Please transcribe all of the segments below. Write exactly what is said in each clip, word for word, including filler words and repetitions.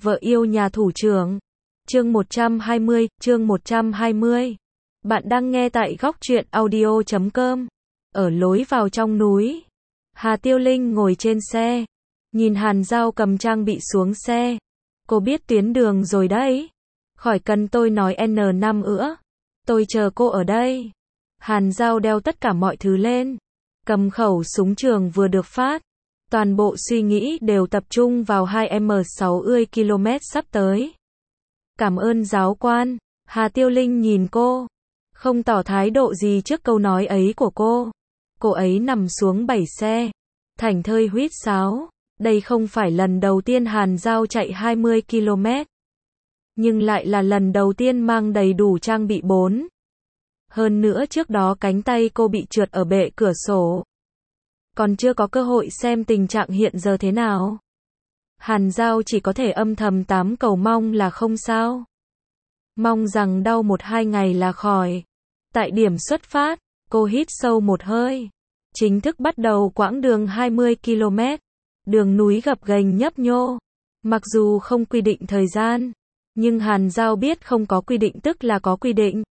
Vợ yêu nhà thủ trưởng. Chương một trăm hai mươi, chương một trăm hai mươi. Bạn đang nghe tại góc truyện audio chấm com. Ở lối vào trong núi, Hà Tiêu Linh ngồi trên xe, nhìn Hàn Giao cầm trang bị xuống xe. Cô biết tuyến đường rồi đấy. Khỏi cần tôi nói N năm nữa. Tôi chờ cô ở đây. Hàn Giao đeo tất cả mọi thứ lên, cầm khẩu súng trường vừa được phát. Toàn bộ suy nghĩ đều tập trung vào hai M sáu mươi ki lô mét sắp tới. Cảm ơn giáo quan. Hà Tiêu Linh nhìn cô, không tỏ thái độ gì trước câu nói ấy của cô. Cô ấy nằm xuống bảy xe, thảnh thơi huýt sáo. Đây không phải lần đầu tiên Hàn Giao chạy hai mươi ki lô mét, nhưng lại là lần đầu tiên mang đầy đủ trang bị bốn. Hơn nữa trước đó cánh tay cô bị trượt ở bệ cửa sổ, còn chưa có cơ hội xem tình trạng hiện giờ thế nào. Hàn Giao chỉ có thể âm thầm tám cầu mong là không sao. Mong rằng đau một hai ngày là khỏi. Tại điểm xuất phát, cô hít sâu một hơi. Chính thức bắt đầu quãng đường hai mươi ki lô mét. Đường núi gập ghềnh nhấp nhô. Mặc dù không quy định thời gian, nhưng Hàn Giao biết không có quy định tức là có quy định.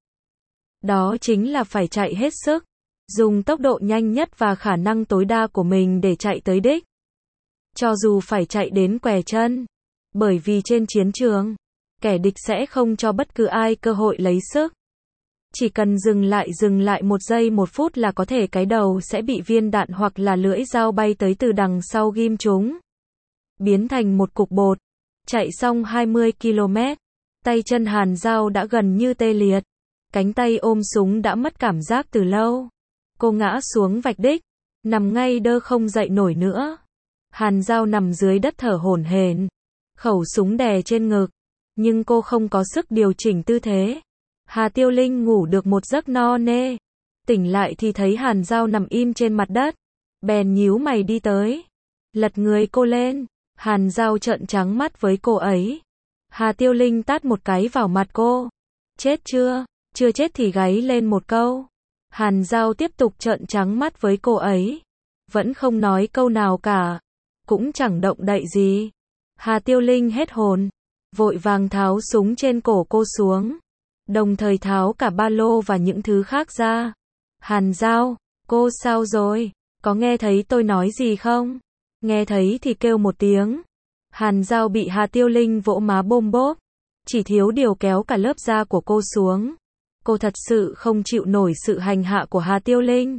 Đó chính là phải chạy hết sức, dùng tốc độ nhanh nhất và khả năng tối đa của mình để chạy tới đích. Cho dù phải chạy đến què chân, bởi vì trên chiến trường, kẻ địch sẽ không cho bất cứ ai cơ hội lấy sức. Chỉ cần dừng lại dừng lại một giây một phút là có thể cái đầu sẽ bị viên đạn hoặc là lưỡi dao bay tới từ đằng sau ghim chúng, biến thành một cục bột. Chạy xong hai mươi ki lô mét, tay chân Hàn Giao đã gần như tê liệt. Cánh tay ôm súng đã mất cảm giác từ lâu. Cô ngã xuống vạch đích, nằm ngay đơ không dậy nổi nữa. Hàn Giao nằm dưới đất thở hổn hển, khẩu súng đè trên ngực, nhưng cô không có sức điều chỉnh tư thế. Hà Tiêu Linh ngủ được một giấc no nê, tỉnh lại thì thấy Hàn Giao nằm im trên mặt đất, bèn nhíu mày đi tới, lật người cô lên. Hàn Giao trợn trắng mắt với cô ấy. Hà Tiêu Linh tát một cái vào mặt cô. Chết chưa? Chưa chết thì gáy lên một câu. Hàn Giao tiếp tục trợn trắng mắt với cô ấy, vẫn không nói câu nào cả, cũng chẳng động đậy gì. Hà Tiêu Linh hết hồn, vội vàng tháo súng trên cổ cô xuống, đồng thời tháo cả ba lô và những thứ khác ra. Hàn Giao, cô sao rồi? Có nghe thấy tôi nói gì không? Nghe thấy thì kêu một tiếng. Hàn Giao bị Hà Tiêu Linh vỗ má bôm bốp, chỉ thiếu điều kéo cả lớp da của cô xuống. Cô thật sự không chịu nổi sự hành hạ của Hà Tiêu Linh.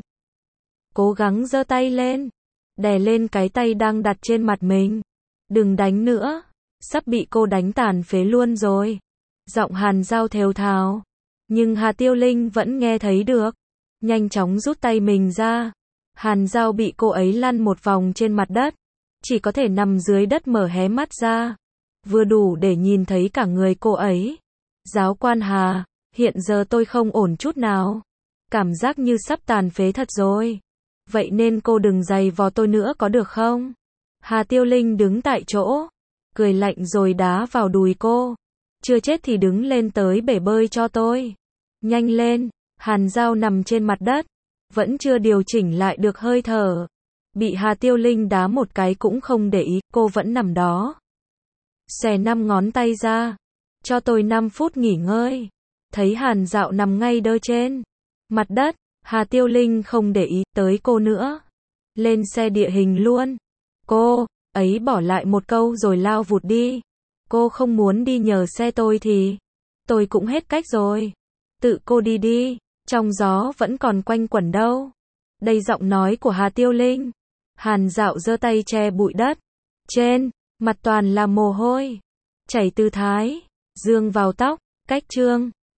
Cố gắng giơ tay lên, đè lên cái tay đang đặt trên mặt mình. Đừng đánh nữa, sắp bị cô đánh tàn phế luôn rồi. Giọng Hàn Giao thều thào, nhưng Hà Tiêu Linh vẫn nghe thấy được. Nhanh chóng rút tay mình ra. Hàn Giao bị cô ấy lăn một vòng trên mặt đất, chỉ có thể nằm dưới đất mở hé mắt ra, vừa đủ để nhìn thấy cả người cô ấy. Giáo quan Hà, hiện giờ tôi không ổn chút nào. Cảm giác như sắp tàn phế thật rồi. Vậy nên cô đừng giày vò tôi nữa có được không? Hà Tiêu Linh đứng tại chỗ, cười lạnh rồi đá vào đùi cô. Chưa chết thì đứng lên tới bể bơi cho tôi. Nhanh lên. Hàn Giao nằm trên mặt đất, vẫn chưa điều chỉnh lại được hơi thở. Bị Hà Tiêu Linh đá một cái cũng không để ý, cô vẫn nằm đó. Xòe năm ngón tay ra. Cho tôi năm phút nghỉ ngơi. Thấy Hàn Dạo nằm ngay đơ trên mặt đất, Hà Tiêu Linh không để ý tới cô nữa. Lên xe địa hình luôn. Cô ấy bỏ lại một câu rồi lao vụt đi. Cô không muốn đi nhờ xe tôi thì tôi cũng hết cách rồi. Tự cô đi đi, trong gió vẫn còn quanh quẩn đâu. Đây giọng nói của Hà Tiêu Linh. Hàn Dạo giơ tay che bụi đất trên mặt, toàn là mồ hôi chảy từ thái dương vào tóc. Cách chương